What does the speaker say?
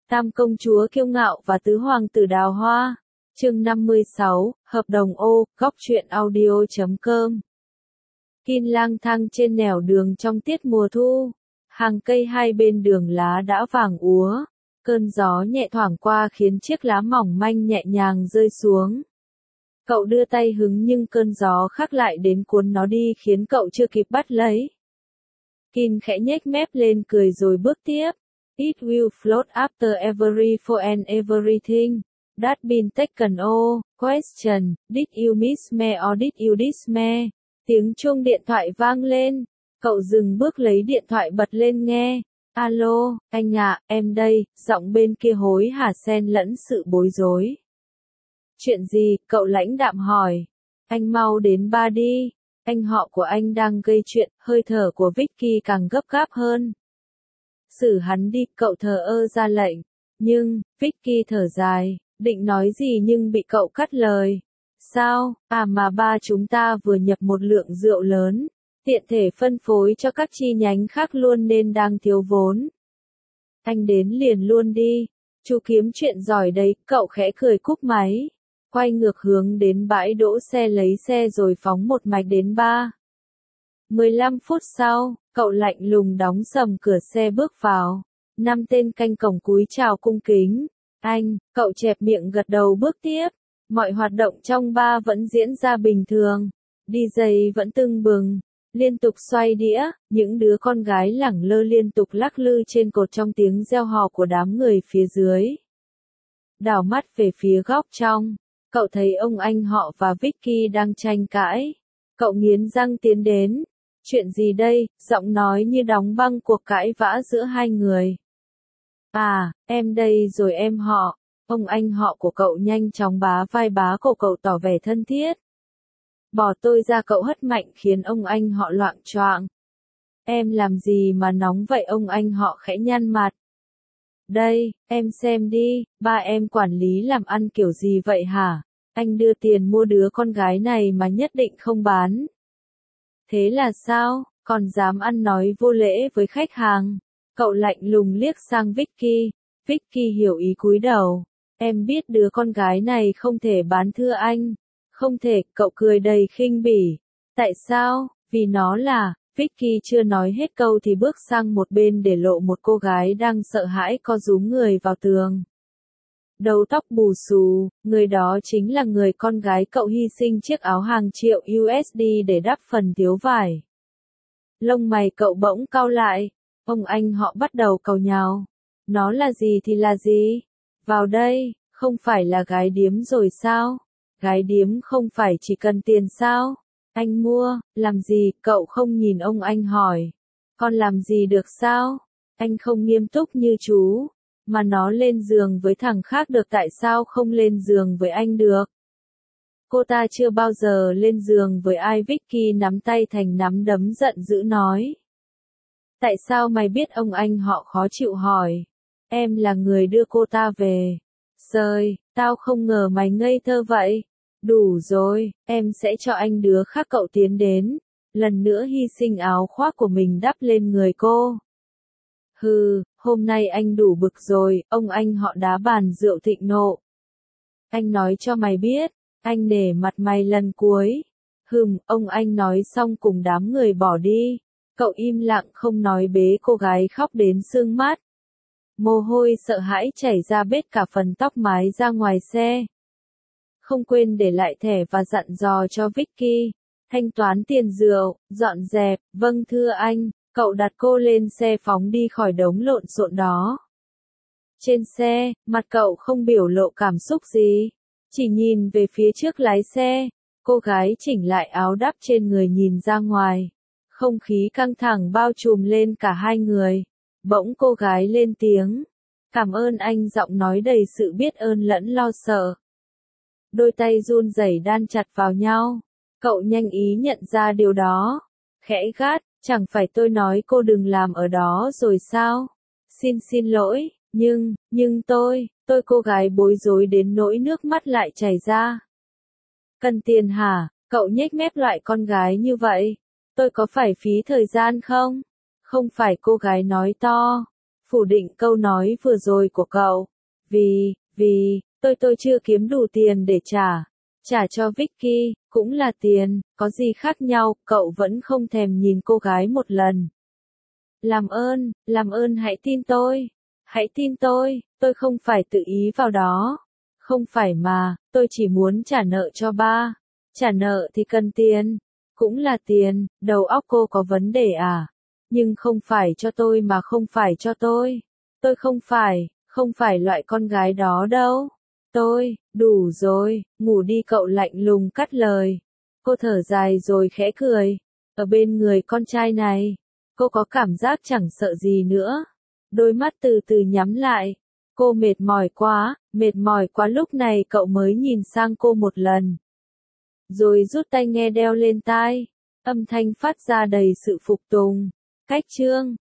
Tam công chúa kiêu ngạo và tứ hoàng tử đào hoa. Chương 56, hợp đồng ô, góc truyện audio.com. Kin lang thang trên nẻo đường trong tiết mùa thu. Hàng cây hai bên đường lá đã vàng úa. Cơn gió nhẹ thoảng qua khiến chiếc lá mỏng manh nhẹ nhàng rơi xuống. Cậu đưa tay hứng nhưng cơn gió khác lại đến cuốn nó đi khiến cậu chưa kịp bắt lấy. Kin khẽ nhếch mép lên cười rồi bước tiếp. It will float after every for and everything. That been taken oh, question, did you miss me or did you diss me? Tiếng chuông điện thoại vang lên. Cậu dừng bước lấy điện thoại bật lên nghe. Alo, anh ạ, em đây, giọng bên kia hối hả xen lẫn sự bối rối. Chuyện gì, cậu lãnh đạm hỏi. Anh mau đến ba đi. Anh họ của anh đang gây chuyện, hơi thở của Vicky càng gấp gáp hơn. Xử hắn đi, cậu thờ ơ ra lệnh. Nhưng, Vicky thở dài, định nói gì nhưng bị cậu cắt lời. Sao, mà ba chúng ta vừa nhập một lượng rượu lớn, tiện thể phân phối cho các chi nhánh khác luôn nên đang thiếu vốn. Anh đến liền luôn đi, chú kiếm chuyện giỏi đấy, cậu khẽ cười cúp máy. Quay ngược hướng đến bãi đỗ xe lấy xe rồi phóng một mạch đến ba. 15 phút sau, cậu lạnh lùng đóng sầm cửa xe bước vào. 5 tên canh cổng cúi chào cung kính. Anh, cậu chẹp miệng gật đầu bước tiếp. Mọi hoạt động trong bar vẫn diễn ra bình thường. DJ vẫn tưng bừng, liên tục xoay đĩa, những đứa con gái lẳng lơ liên tục lắc lư trên cột trong tiếng reo hò của đám người phía dưới. Đảo mắt về phía góc trong, cậu thấy ông anh họ và Vicky đang tranh cãi. Cậu nghiến răng tiến đến. Chuyện gì đây? Giọng nói như đóng băng cuộc cãi vã giữa hai người. À, em đây rồi em họ. Ông anh họ của cậu nhanh chóng bá vai bá cổ cậu tỏ vẻ thân thiết. Bỏ tôi ra, cậu hất mạnh khiến ông anh họ loạng choạng. Em làm gì mà nóng vậy? Ông anh họ khẽ nhăn mặt. Đây, em xem đi, ba em quản lý làm ăn kiểu gì vậy hả? Anh đưa tiền mua đứa con gái này mà nhất định không bán. Thế là sao, còn dám ăn nói vô lễ với khách hàng? Cậu lạnh lùng liếc sang Vicky. Vicky hiểu ý cúi đầu. Em biết đứa con gái này không thể bán thưa anh. Không thể, cậu cười đầy khinh bỉ. Tại sao? Vì nó là, Vicky chưa nói hết câu thì bước sang một bên để lộ một cô gái đang sợ hãi co rúm người vào tường. Đầu tóc bù xù, người đó chính là người con gái cậu hy sinh chiếc áo hàng triệu USD để đắp phần thiếu vải. Lông mày cậu bỗng cau lại, ông anh họ bắt đầu càu nhàu. Nó là gì thì là gì? Vào đây, không phải là gái điếm rồi sao? Gái điếm không phải chỉ cần tiền sao? Anh mua, làm gì? Cậu không nhìn ông anh hỏi. Con làm gì được sao? Anh không nghiêm túc như chú. Mà nó lên giường với thằng khác được, tại sao không lên giường với anh được? Cô ta chưa bao giờ lên giường với ai? Vicky nắm tay thành nắm đấm giận dữ nói. Tại sao mày biết? Ông anh họ khó chịu hỏi. Em là người đưa cô ta về. Trời, tao không ngờ mày ngây thơ vậy. Đủ rồi, em sẽ cho anh đứa khác. Cậu tiến đến, lần nữa hy sinh áo khoác của mình đắp lên người cô. Hừ, hôm nay anh đủ bực rồi, ông anh họ đá bàn rượu thịnh nộ. Anh nói cho mày biết, anh nể mặt mày lần cuối. Ông anh nói xong cùng đám người bỏ đi. Cậu im lặng không nói, bế cô gái khóc đến sưng mắt. Mồ hôi sợ hãi chảy ra bết cả phần tóc mái ra ngoài xe. Không quên để lại thẻ và dặn dò cho Vicky. Thanh toán tiền rượu, dọn dẹp, vâng thưa anh. Cậu đặt cô lên xe phóng đi khỏi đống lộn xộn đó. Trên xe, mặt cậu không biểu lộ cảm xúc gì. Chỉ nhìn về phía trước lái xe. Cô gái chỉnh lại áo đắp trên người nhìn ra ngoài. Không khí căng thẳng bao trùm lên cả hai người. Bỗng cô gái lên tiếng. Cảm ơn anh, giọng nói đầy sự biết ơn lẫn lo sợ. Đôi tay run rẩy đan chặt vào nhau. Cậu nhanh ý nhận ra điều đó. Khẽ gắt, chẳng phải tôi nói cô đừng làm ở đó rồi sao? Xin lỗi, nhưng tôi cô gái bối rối đến nỗi nước mắt lại chảy ra. Cần tiền hả? Cậu nhếch mép, loại con gái như vậy. Tôi có phải phí thời gian không? Không phải, cô gái nói to. phủ định câu nói vừa rồi của cậu. Vì, tôi chưa kiếm đủ tiền để trả cho Vicky, cũng là tiền, có gì khác nhau, cậu vẫn không thèm nhìn cô gái một lần. Làm ơn hãy tin tôi không phải tự ý vào đó. Không phải mà, tôi chỉ muốn trả nợ cho ba. Trả nợ thì cần tiền, cũng là tiền, đầu óc cô có vấn đề à? Nhưng không phải cho tôi mà không phải cho tôi. Tôi không phải loại con gái đó đâu. Đủ rồi, ngủ đi, cậu lạnh lùng cắt lời. Cô thở dài rồi khẽ cười. Ở bên người con trai này, cô có cảm giác chẳng sợ gì nữa. Đôi mắt từ từ nhắm lại. Cô mệt mỏi quá, lúc này cậu mới nhìn sang cô một lần. Rồi rút tai nghe đeo lên tai. Âm thanh phát ra đầy sự phục tùng. Cách chương